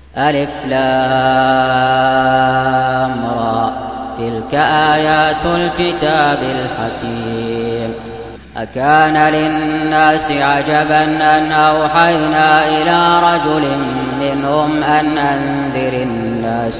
ألف لام را تلك آيات الكتاب الحكيم. أكان للناس عجبا أن أوحينا إلى رجل منهم أن أنذر الناس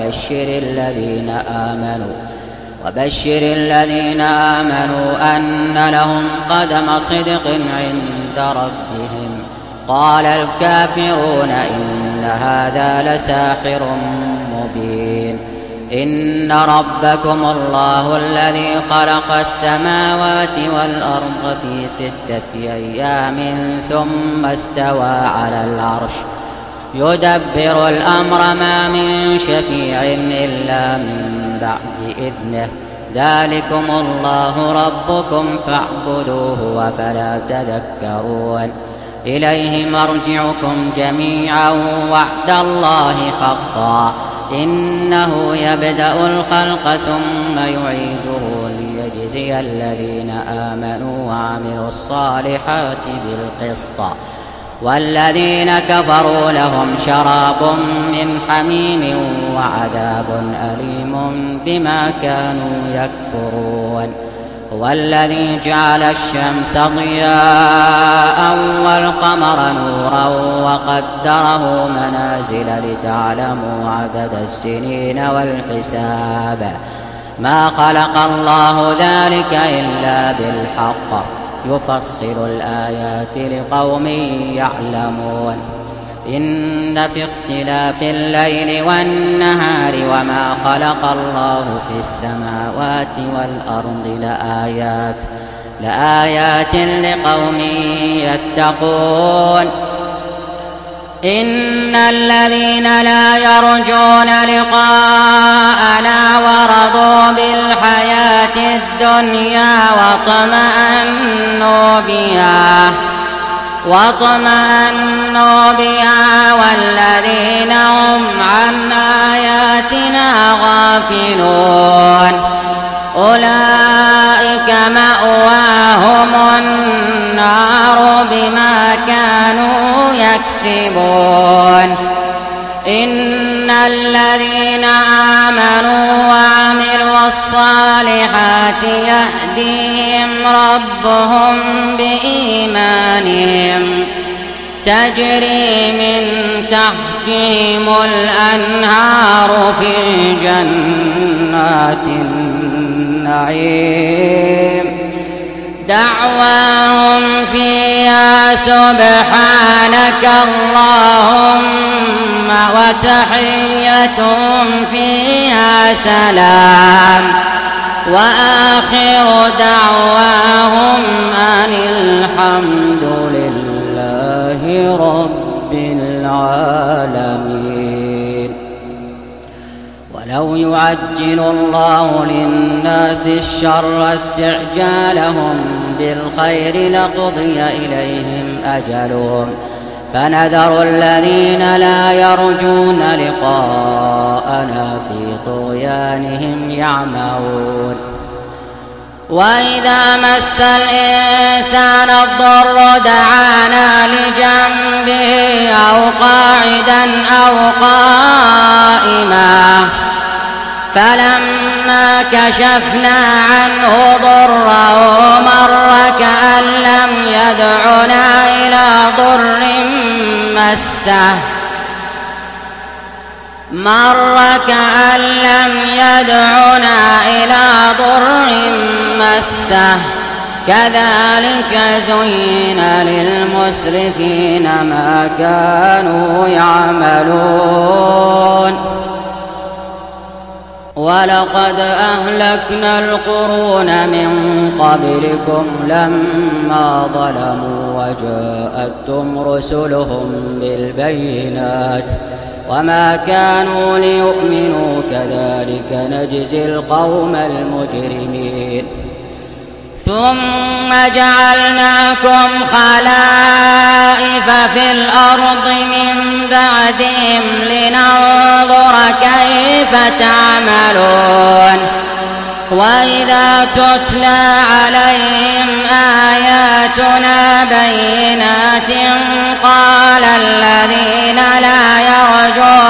وبشر الذين آمنوا أن لهم قدم صدق عند ربهم. قال الكافرون إن هذا لساحر مبين. إن ربكم الله الذي خلق السماوات والأرض في 6 أيام ثم استوى على العرش يدبر الأمر ما من شفيع إلا من بعد إذنه. ذلكم الله ربكم فاعبدوه وفلا تذكرون. إليه مرجعكم جميعا وعد الله حقا إنه يبدأ الخلق ثم يعيده ليجزي الذين آمنوا وعملوا الصالحات بالقسط. والذين كفروا لهم شراب من حميم وعذاب أليم بما كانوا يكفرون. هو الذي جعل الشمس ضياء والقمر نورا وقدره منازل لتعلموا عدد السنين والحساب. ما خلق الله ذلك إلا بالحق يفصل الآيات لقوم يعلمون. إن في اختلاف الليل والنهار وما خلق الله في السماوات والأرض لآيات لقوم يتقون. إن الذين لا يرجون لقاءنا ورضوا بالحياة الدنيا واطمأنوا بها والذين هم عن آياتنا غافلون أولئك مأواهم النار بما كانوا يكسبون. إن الذين آمنوا وعملوا الصالحات يهديهم ربهم بإيمانهم تجري من تحتهم الأنهار في جنات النعيم دعواهم فيها سبحانك اللهم وتحيتهم فيها سلام وآخر دعواهم أن الحمد لله رب العالمين. ولو يعجل الله للناس الشر استعجالهم بالخير لقضي إليهم أجلهم فنذر الذين لا يرجون لقاءنا في طغيانهم يعمهون. وإذا مس الإنسان الضر دعانا لجنبه أو قاعدا أو قائما فلما كشفنا عنه ضره مر كأن لم يدعنا إلى ضر مسه كذلك زين للمسرفين ما كانوا يعملون. ولقد أهلكنا القرون من قبلكم لما ظلموا وجاءتهم رسلهم بالبينات وما كانوا ليؤمنوا كذلك نجزي القوم المجرمين. ثم جعلناكم خلائف في الأرض من بعدهم لننظر كيف تعملون. وإذا تتلى عليهم آياتنا بينات قال الذين لا يرجون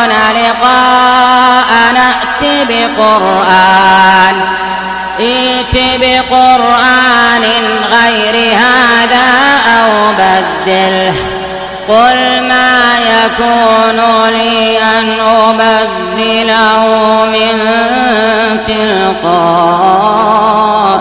بقرآن غير هذا أو بدله قل ما يكون لي أن أبدله من تلقاء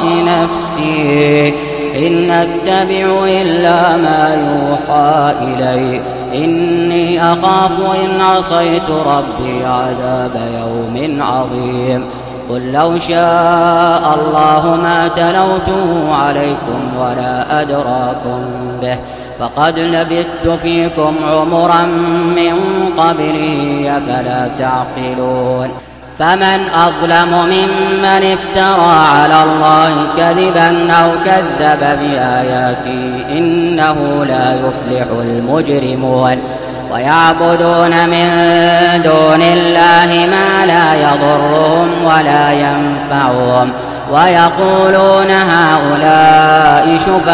نفسي إن أتبع إلا ما يوحى إلي إني أخاف إن عصيت ربي عذاب يوم عظيم قل لو شاء الله ما تلوته عليكم ولا أدراكم به فقد لبثت فيكم عمرا من قبله أفلا تعقلون فمن أظلم ممن افترى على الله كذبا أو كذب بآياته إنه لا يفلح المجرمون ويعبدون من دون الله ما لا يضرهم ولا ينفعهم ويقولون هؤلاء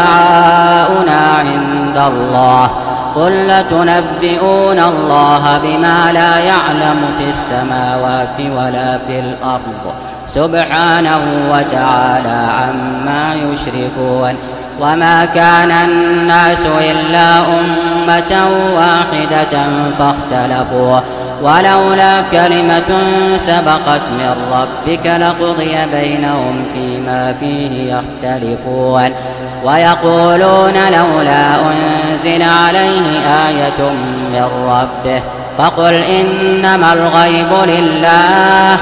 شفعاؤنا عند الله قل لتنبئون الله بما لا يعلم في السماوات ولا في الأرض سبحانه وتعالى عما يشركون وما كان الناس إلا أمة واحدة فاختلفوا ولولا كلمة سبقت من ربك لقضي بينهم فيما فيه يختلفون ويقولون لولا أنزل عليه آية من ربه فقل إنما الغيب لله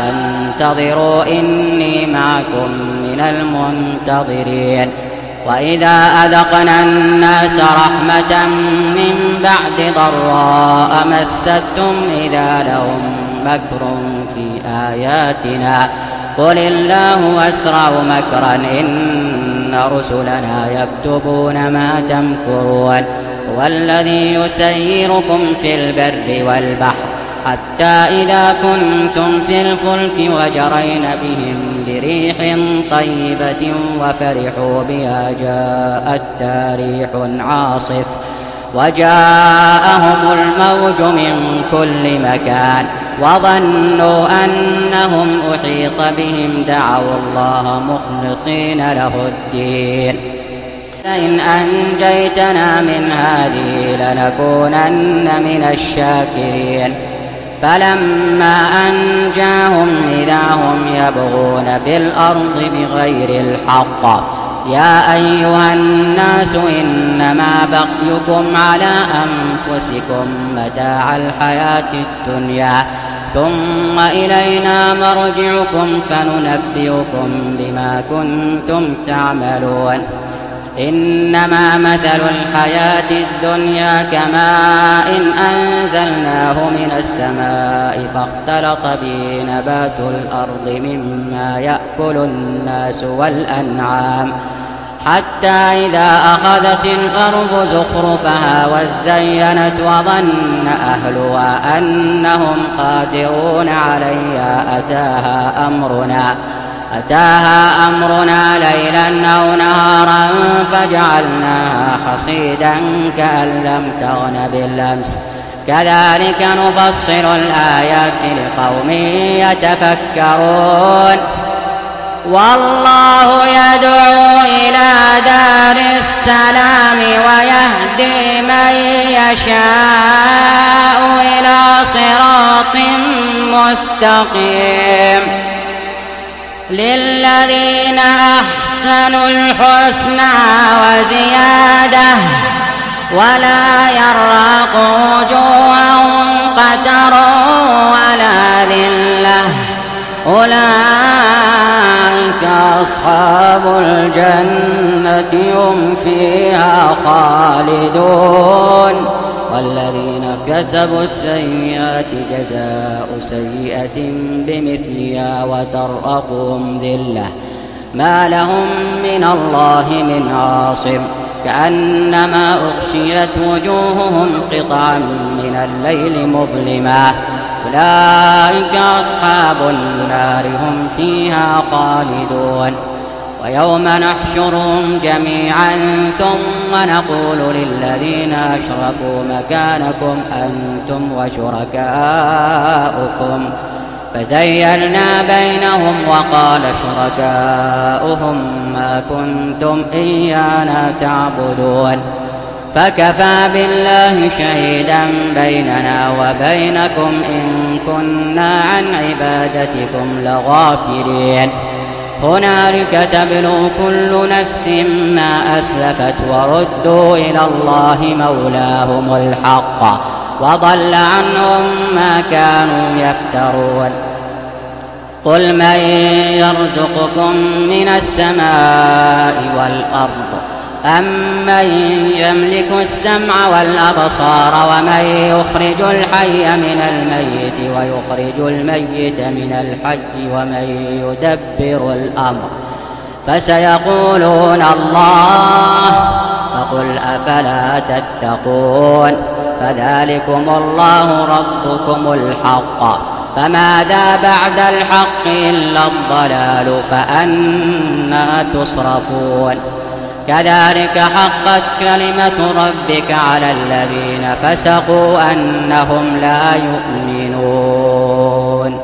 فانتظروا إني معكم من المنتظرين وإذا أذقنا الناس رحمة من بعد ضراء مستهم إذا لهم مكر في آياتنا قل الله أسرع مكرا إن رسلنا يكتبون ما تمكرون هو الذي يسيركم في البر والبحر حتى إذا كنتم في الفلك وجرين بهم بريح طيبة وفرحوا بها جاءتها ريح عاصف وجاءهم الموج من كل مكان وظنوا أنهم أحيط بهم دعوا الله مخلصين له الدين لئن أنجيتنا من هذه لنكونن من الشاكرين فلما أنجاهم إذا هم يبغون في الأرض بغير الحق يا أيها الناس إنما بغيكم على أنفسكم متاع الحياة الدنيا ثم إلينا مرجعكم فننبئكم بما كنتم تعملون إنما مثل الحياة الدنيا كماء أنزلناه من السماء فاختلط به نبات الأرض مما يأكل الناس والأنعام حتى إذا أخذت الأرض زخرفها وزينت وظن أهلها أنهم قادرون عليها أتاها أمرنا ليلا أو نهارا فجعلناها حصيدا كأن لم تغن بالأمس كذلك نفصل الآيات لقوم يتفكرون والله يدعو إلى دار السلام ويهدي من يشاء إلى صراط مستقيم للذين أحسنوا الحسنى وزيادة ولا يرهق وجوههم قتر ولا ذلة أولئك أصحاب الجنة هم فيها خالدون والذين كسبوا السيئات جزاء سيئة بمثلها وترهقهم ذلة ما لهم من الله من عاصم كأنما أغشيت وجوههم قطعا من الليل مظلما أولئك أصحاب النار هم فيها خالدون ويوم نحشرهم جميعا ثم نقول للذين أشركوا مكانكم أنتم وشركاؤكم فزيلنا بينهم وقال شركاؤهم ما كنتم إيانا تعبدون فكفى بالله شهيدا بيننا وبينكم إن كنا عن عبادتكم لغافلين هنالك تبلو كل نفس ما أسلفت وردوا إلى الله مولاهم الحق وضل عنهم ما كانوا يفترون قل من يرزقكم من السماء والأرض أمن يملك السمع والأبصار ومن يخرج الحي من الميت ويخرج الميت من الحي ومن يدبر الأمر فسيقولون الله فقل أفلا تتقون فذلكم الله ربكم الحق فماذا بعد الحق إلا الضلال فأنى تصرفون كذلك حقت كلمة ربك على الذين فسقوا أنهم لا يؤمنون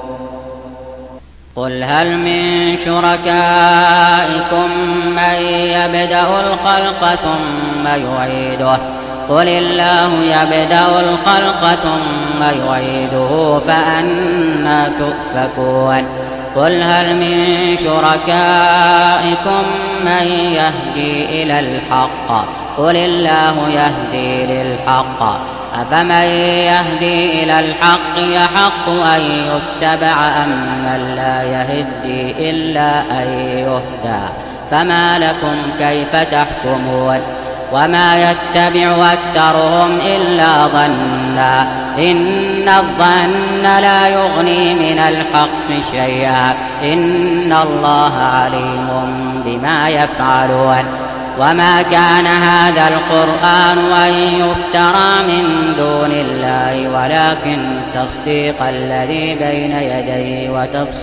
قل هل من شركائكم من يبدأ الخلق ثم يعيده قل الله يبدأ الخلق ثم يعيده فأنى تؤفكون قل هل من شركائكم من يهدي إلى الحق قل الله يهدي للحق أفمن يهدي إلى الحق يحق أن يتبع أم من لا يهدي إلا أن يهدى فما لكم كيف تحكمون وما يتبع أكثرهم إلا ظنا إن الظن لا يغني من الحق شيئا إن الله عليم بما يفعلون وما كان هذا القرآن أن يفترى من دون الله ولكن تصديق الذي بين يديه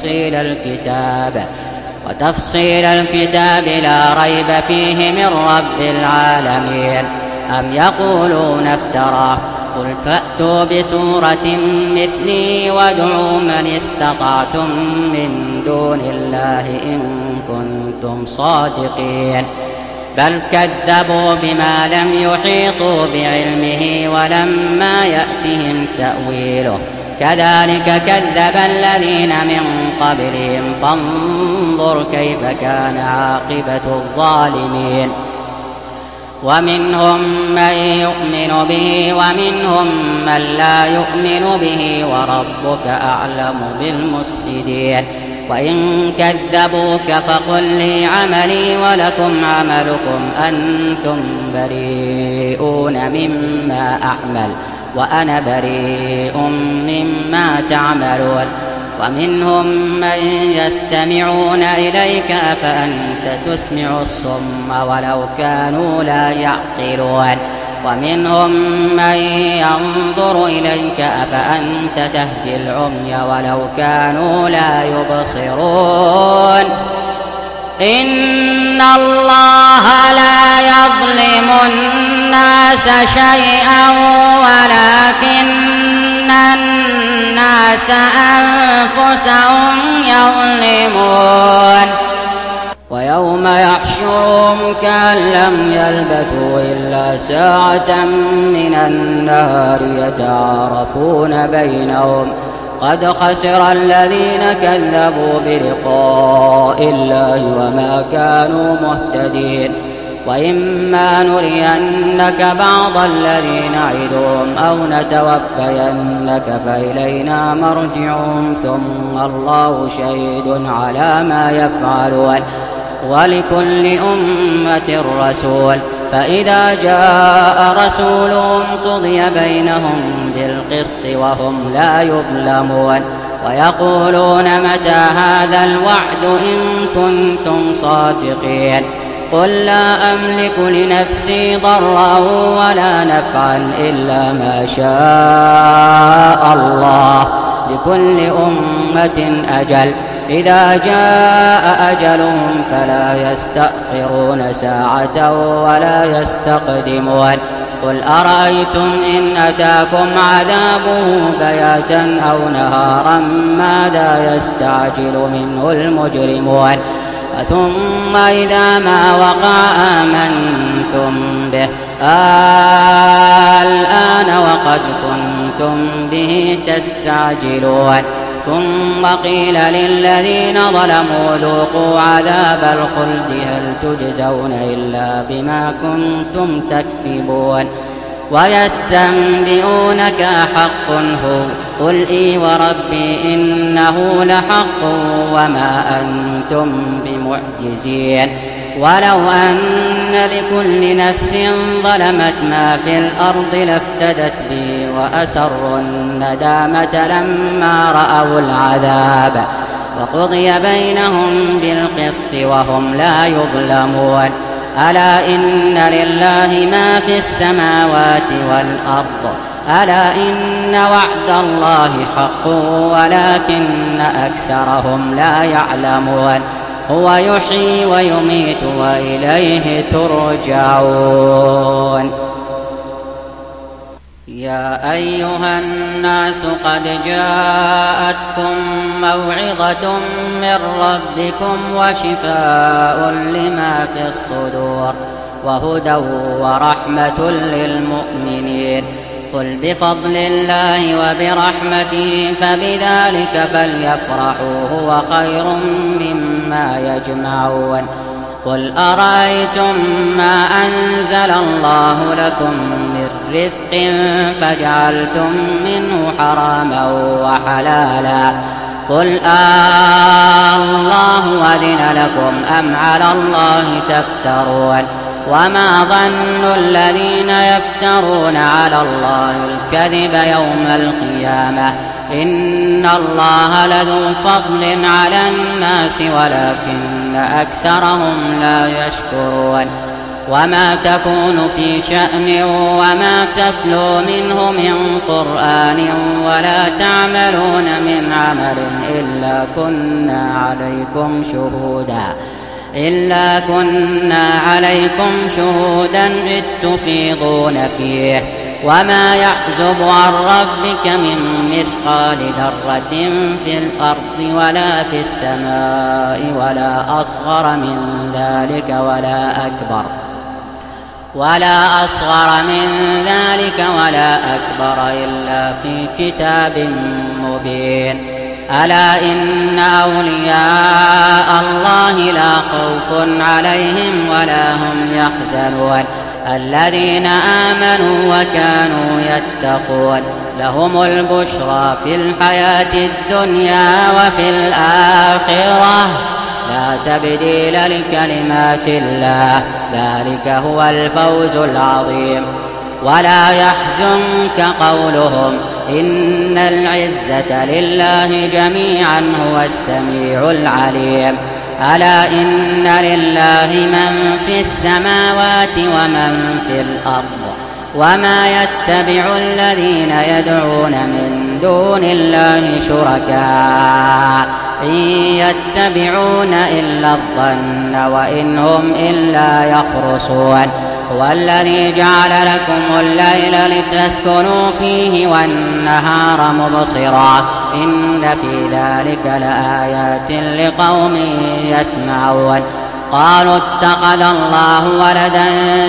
وتفصيل الكتاب لا ريب فيه من رب العالمين أم يقولون افتراه قل فأتوا بسورة مثله وادعوا من استطعتم من دون الله إن كنتم صادقين بل كذبوا بما لم يحيطوا بعلمه ولما يأتهم تأويله كذلك كذب الذين من قبلهم فانظر كيف كان عاقبة الظالمين ومنهم من يؤمن به ومنهم من لا يؤمن به وربك أعلم بالمفسدين وإن كذبوك فقل لي عملي ولكم عملكم أنتم بريئون مما أعمل وأنا بريء مما تعملون ومنهم من يستمعون إليك أفأنت تسمع الصم ولو كانوا لا يعقلون ومنهم من ينظر إليك أفأنت تهدي العمي ولو كانوا لا يبصرون إن الله لا يظلم الناس شيئا ولكن الناس أنفسهم يظلمون ويوم يحشرهم كأن لم يلبثوا إلا ساعة من النهار يتعارفون بينهم قد خسر الذين كذبوا بلقاء الله وما كانوا مهتدين وإما نرينك بعض الذي نعدهم أو نتوفينك فإلينا مرجعهم ثم الله شهيد على ما يفعلون ولكل أمة رسول فإذا جاء رسولهم قضي بينهم بالقسط وهم لا يظلمون ويقولون متى هذا الوعد إن كنتم صادقين قل لا أملك لنفسي ضرا ولا نفعا إلا ما شاء الله لكل أمة أجل إذا جاء أجلهم فلا يستأخرون ساعة ولا يستقدمون قل أرأيتم إن أتاكم عذابه بياتا أو نهارا ماذا يستعجل منه المجرمون ثم إذا ما وقع آمنتم به الآن وقد كنتم به تستعجلون ثم قيل للذين ظلموا ذوقوا عذاب الخلد هل تجزون إلا بما كنتم تكسبون ويستنبئونك أحق هو قل إي وربي إنه لحق وما أنتم بمعجزين ولو أن لكل نفس ظلمت ما في الأرض لافتدت به وأسروا الندامة لما رأوا العذاب وقضي بينهم بالقسط وهم لا يظلمون ألا إن لله ما في السماوات والأرض ألا إن وعد الله حق ولكن أكثرهم لا يعلمون هو يحيي ويميت وإليه ترجعون يا أيها الناس قد جاءتكم موعظة من ربكم وشفاء لما في الصدور وهدى ورحمة للمؤمنين قل بفضل الله وبرحمته فبذلك فليفرحوا هو خير مما يجمعون قل أرأيتم ما أنزل الله لكم من رزق فجعلتم منه حراما وحلالا قل الله أذن لكم أم على الله تفترون وما ظن الذين يفترون على الله الكذب يوم القيامة إن الله لذو فضل على الناس ولكن أكثرهم لا يشكرون وما تكون في شأن وما تتلو منه من قرآن ولا تعملون من عمل إلا كنا عليكم شهودا إذ تفيضون فيه وما يعزب عن ربك من مثقال ذرة في الأرض ولا في السماء ولا أصغر من ذلك ولا أكبر إلا في كتاب مبين ألا إن أولياء الله لا خوف عليهم ولا هم يحزنون الذين آمنوا وكانوا يتقون لهم البشرى في الحياة الدنيا وفي الآخرة لا تبديل لكلمات الله ذلك هو الفوز العظيم ولا يحزنك قولهم إن العزة لله جميعا هو السميع العليم ألا إن لله من في السماوات ومن في الأرض وما يتبع الذين يدعون من دون الله شركاء إن يتبعون إلا الظن وإن هم إلا يخرصون هو الذي جعل لكم الليل لتسكنوا فيه والنهار مبصرا إن في ذلك لآيات لقوم يسمعون قالوا اتخذ الله ولدا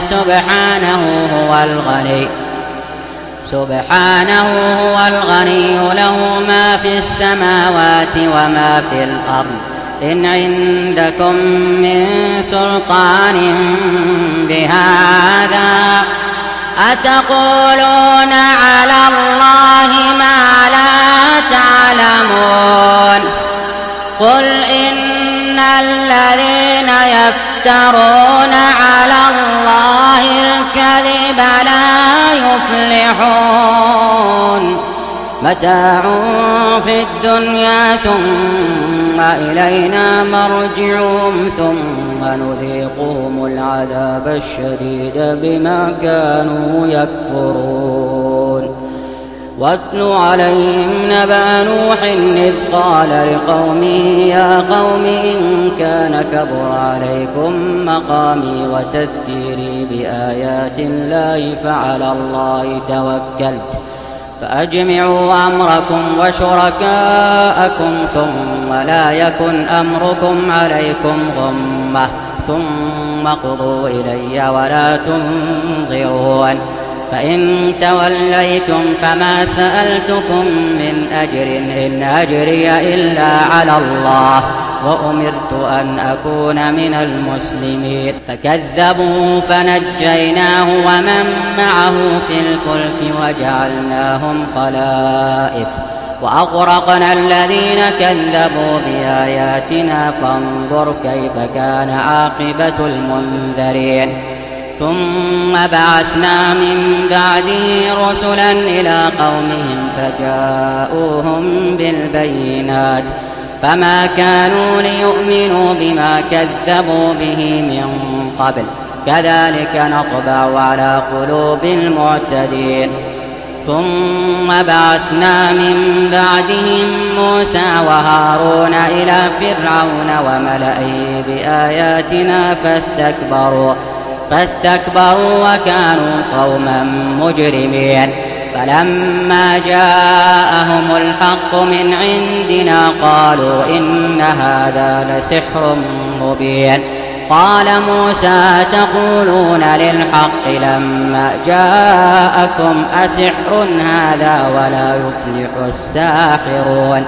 سبحانه هو الغني له ما في السماوات وما في الأرض إن عندكم من سلطان بهذا أتقولون على الله ما لا تعلمون قل إن الذين يفترون على الله الكذب لا يفلحون متاع في الدنيا ثم إلينا مرجعهم ثم نذيقهم العذاب الشديد بما كانوا يكفرون واتل عليهم نبأ نوح إذ قال لقومه يا قوم إن كان كبر عليكم مقامي وتذكيري بآيات الله فعلى الله توكلت فأجمعوا أمركم وشركاءكم ثم لا يكن أمركم عليكم غمة ثم اقضوا إلي ولا تنظرون فإن توليتم فما سألتكم من أجر إن أجري إلا على الله وأمرت أن أكون من المسلمين فكذبوه فنجيناه ومن معه في الفلك وجعلناهم خلائف وأغرقنا الذين كذبوا بآياتنا فانظر كيف كان عاقبة المنذرين ثم بعثنا من بعده رسلا إلى قومهم فجاءوهم بالبينات فما كانوا ليؤمنوا بما كذبوا به من قبل كذلك نطبع على قلوب المعتدين ثم بعثنا من بعدهم موسى وهارون إلى فرعون وملئه بآياتنا فاستكبروا وكانوا قوما مجرمين فلما جاءهم الحق من عندنا قالوا إن هذا لسحر مبين قال موسى تقولون للحق لما جاءكم أسحر هذا ولا يفلح الساحرون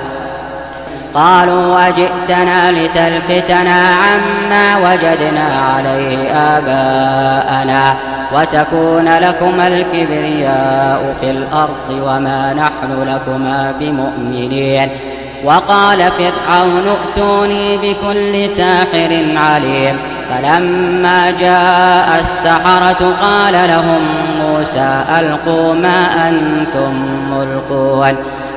قالوا أجئتنا لتلفتنا عما وجدنا عليه آباءنا وتكون لكما الكبرياء في الأرض وما نحن لكما بمؤمنين وقال فرعون ائتوني بكل ساحر عليم فلما جاء السحرة قال لهم موسى ألقوا ما أنتم ملقون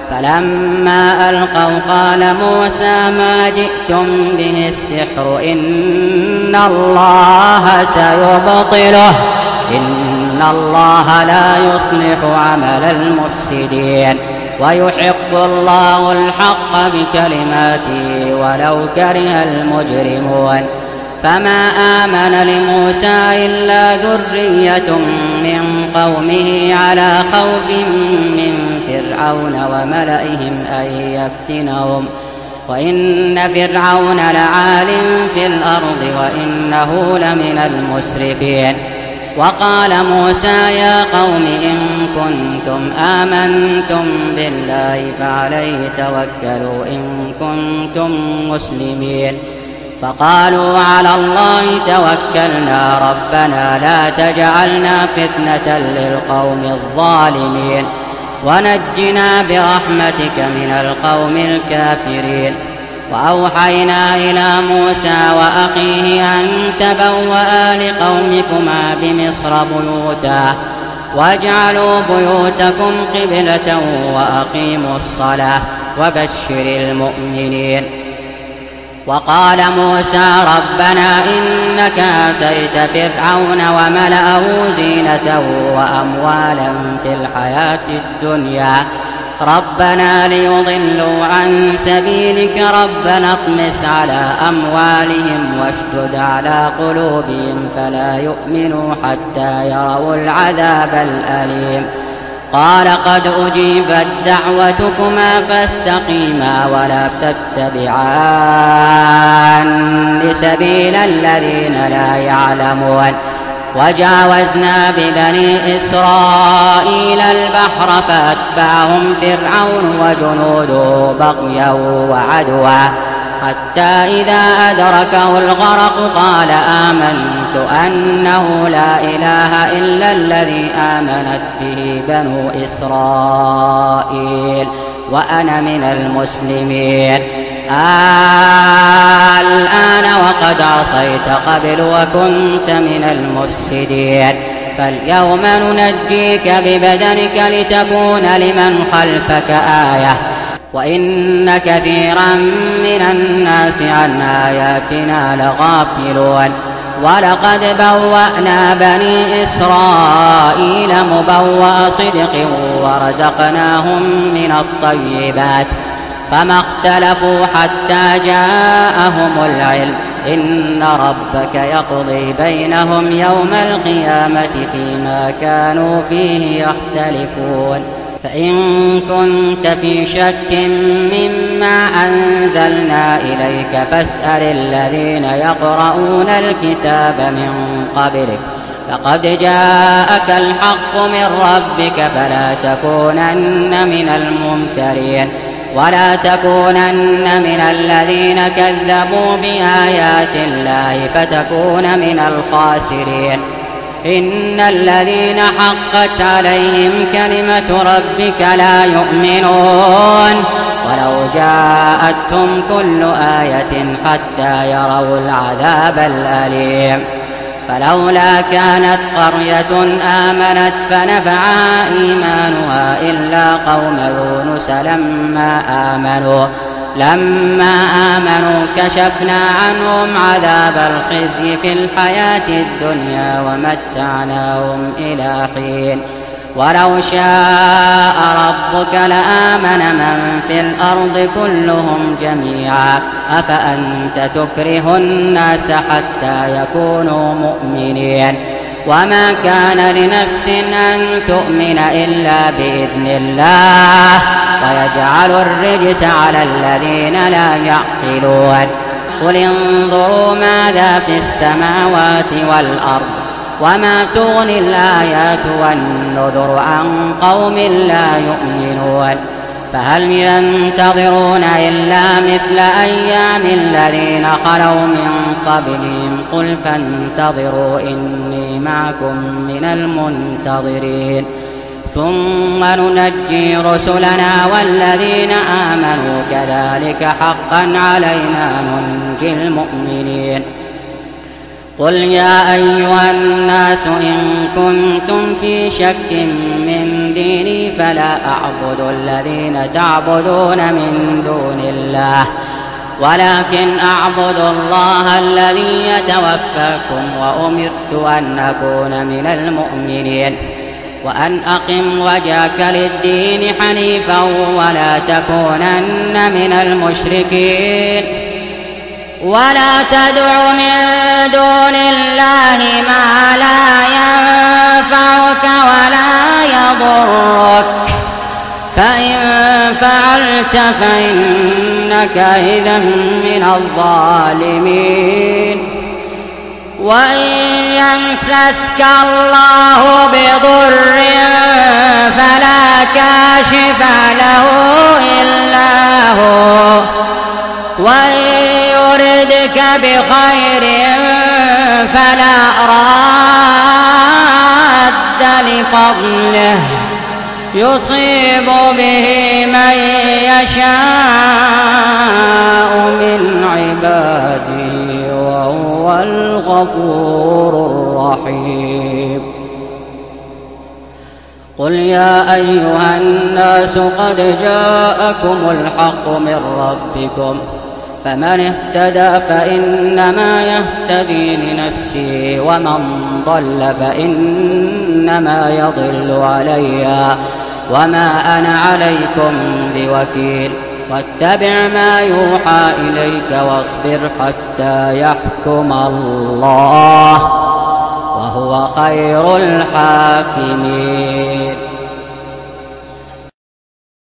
فلما ألقوا قال موسى ما جئتم به السحر إن الله سيبطله إن الله لا يصلح عمل المفسدين ويحق الله الحق بكلماته ولو كره المجرمون فما آمن لموسى إلا ذرية من قومه على خوف من فرعون وملئهم أن يفتنهم وإن فرعون لعال في الأرض وإنه لمن المسرفين وقال موسى يا قوم إن كنتم آمنتم بالله فعليه توكلوا إن كنتم مسلمين فقالوا على الله توكلنا ربنا لا تجعلنا فتنة للقوم الظالمين ونجنا برحمتك من القوم الكافرين وأوحينا إلى موسى وأخيه أن تبوأ لقومكما بمصر بيوتا واجعلوا بيوتكم قبلة وأقيموا الصلاة وبشر المؤمنين وقال موسى ربنا إنك آتيت فرعون وملأه زينة وأموالا في الحياة الدنيا ربنا ليضلوا عن سبيلك ربنا اطمس على أموالهم واشدد على قلوبهم فلا يؤمنوا حتى يروا العذاب الأليم قال قد أجيبت دعوتكما فاستقيما ولا تتبعان سبيل الذين لا يعلمون وجاوزنا ببني إسرائيل البحر فأتبعهم فرعون وجنوده بغيا وعدوا حتى إذا أدركه الغرق قال آمنت أنه لا إله إلا الذي آمنت به بنو إسرائيل وأنا من المسلمين الآن وقد عصيت قبل وكنت من المفسدين فاليوم ننجيك ببدنك لتكون لمن خلفك آية وإن كثيرا من الناس عن آياتنا لغافلون ولقد بوأنا بني إسرائيل مبوأ صدق ورزقناهم من الطيبات فما اختلفوا حتى جاءهم العلم إن ربك يقضي بينهم يوم القيامة فيما كانوا فيه يختلفون فإن كنت في شك مما أنزلنا إليك فاسأل الذين يقرؤون الكتاب من قبلك فقد جاءك الحق من ربك فلا تكونن من الممترين ولا تكونن من الذين كذبوا بآيات الله فتكون من الخاسرين إن الذين حقت عليهم كلمة ربك لا يؤمنون ولو جاءتهم كل آية حتى يروا العذاب الأليم فلولا كانت قرية آمنت فنفعها إيمانها إلا قوم يونس لما آمنوا كشفنا عنهم عذاب الخزي في الحياة الدنيا ومتعناهم إلى حين ولو شاء ربك لآمن من في الأرض كلهم جميعا أفأنت تكره الناس حتى يكونوا مؤمنين وما كان لنفس أن تؤمن إلا بإذن الله ويجعل الرجس على الذين لا يعقلون قل انظروا ماذا في السماوات والأرض وما تغني الآيات والنذر عن قوم لا يؤمنون فهل ينتظرون إلا مثل أيام الذين خلوا من قبلهم قل فانتظروا إني معكم من المنتظرين ثم ننجي رسلنا والذين آمنوا كذلك حقا علينا ننجي المؤمنين قل يا أيها الناس إن كنتم في شك من ديني فلا أعبد الذين تعبدون من دون الله ولكن أعبد الله الذي يتوفاكم وأمرت أن أكون من المؤمنين وأن أقم وجهك للدين حنيفا ولا تكونن من المشركين ولا تدع من دون الله ما لا ينفعك ولا يضرك فإن فعلت فإنك إذا من الظالمين وإن يمسسك الله بضر فلا كاشف له إلا هو وإن يردك بخير فلا راد لفضله يصيب به من يشاء من عباده وهو الغفور الرحيم قل يا أيها الناس قد جاءكم الحق من ربكم فمن اهتدى فإنما يهتدي لنفسه ومن ضل فإنما يضل عليها وما أنا عليكم بوكيل واتبع ما يوحى إليك واصبر حتى يحكم الله وهو خير الحاكمين